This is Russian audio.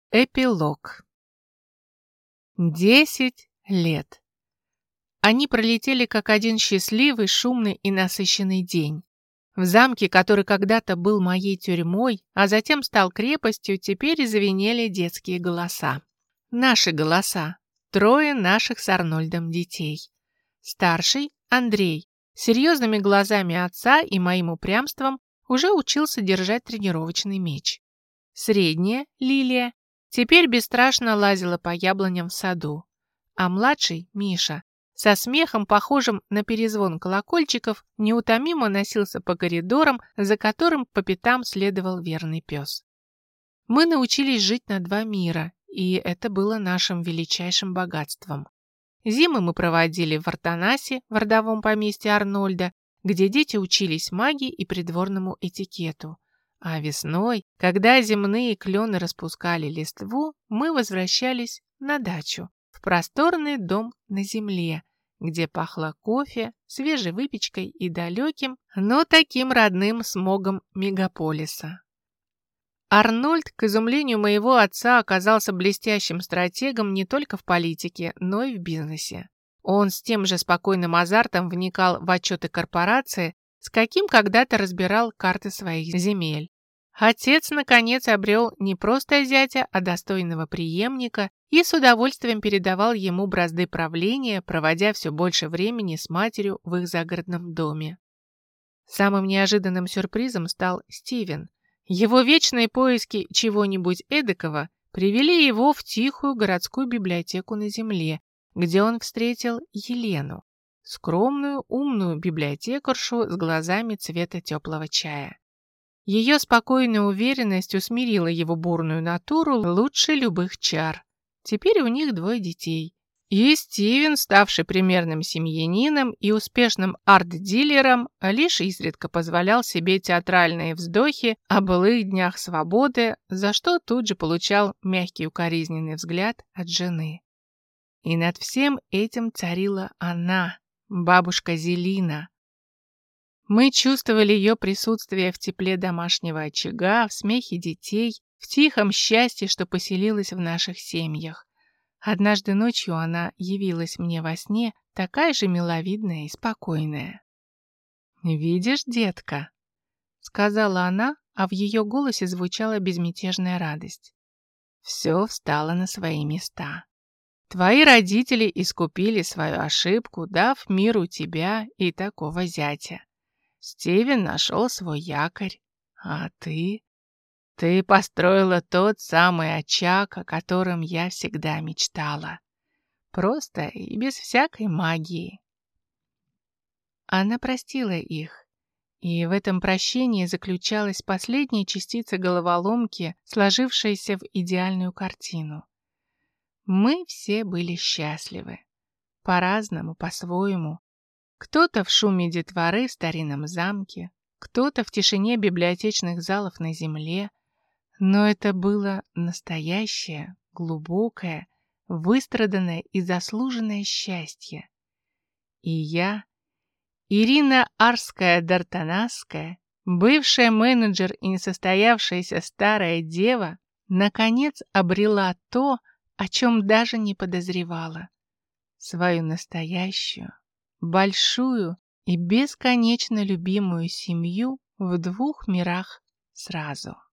Эпилог. 10 лет. Они пролетели как один счастливый, шумный и насыщенный день. В замке, который когда-то был моей тюрьмой, а затем стал крепостью, теперь звенели детские голоса. Наши голоса. 3 наших с Арнольдом детей. Старший, Андрей, серьезными глазами отца и моим упрямством уже учился держать тренировочный меч. Средняя, Лилия, теперь бесстрашно лазила по яблоням в саду, а младший, Миша, со смехом, похожим на перезвон колокольчиков, неутомимо носился по коридорам, за которым по пятам следовал верный пес. Мы научились жить на 2 мира, и это было нашим величайшим богатством. Зимы мы проводили в Артанасе, в родовом поместье Арнольда, где дети учились магии и придворному этикету. А весной, когда земные клены распускали листву, мы возвращались на дачу, в просторный дом на земле, где пахло кофе, свежей выпечкой и далеким, но таким родным смогом мегаполиса. Арнольд, к изумлению моего отца, оказался блестящим стратегом не только в политике, но и в бизнесе. Он с тем же спокойным азартом вникал в отчеты корпорации, с каким когда-то разбирал карты своих земель. Отец, наконец, обрел не просто зятя, а достойного преемника и с удовольствием передавал ему бразды правления, проводя все больше времени с матерью в их загородном доме. Самым неожиданным сюрпризом стал Стивен. Его вечные поиски чего-нибудь эдакого привели его в тихую городскую библиотеку на земле, где он встретил Елену, скромную, умную библиотекаршу с глазами цвета теплого чая. Ее спокойная уверенность усмирила его бурную натуру лучше любых чар. Теперь у них 2 детей. И Стивен, ставший примерным семьянином и успешным арт-дилером, лишь изредка позволял себе театральные вздохи о былых днях свободы, за что тут же получал мягкий укоризненный взгляд от жены. И над всем этим царила она, бабушка Зелина. Мы чувствовали ее присутствие в тепле домашнего очага, в смехе детей, в тихом счастье, что поселилось в наших семьях. Однажды ночью она явилась мне во сне, такая же миловидная и спокойная. «Видишь, детка?» — сказала она, а в ее голосе звучала безмятежная радость. «Все встало на свои места. Твои родители искупили свою ошибку, дав миру тебя и такого зятя. Стивен нашел свой якорь, а ты... Ты построила тот самый очаг, о котором я всегда мечтала. Просто и без всякой магии». Она простила их, и в этом прощении заключалась последняя частица головоломки, сложившаяся в идеальную картину. Мы все были счастливы. По-разному, по-своему. Кто-то в шуме детворы в старинном замке, кто-то в тишине библиотечных залов на земле, но это было настоящее, глубокое, выстраданное и заслуженное счастье. И я, Ирина Арская-Д'Артанасская, бывшая менеджер и несостоявшаяся старая дева, наконец обрела то, о чем даже не подозревала. Свою настоящую, большую и бесконечно любимую семью в 2 мирах сразу.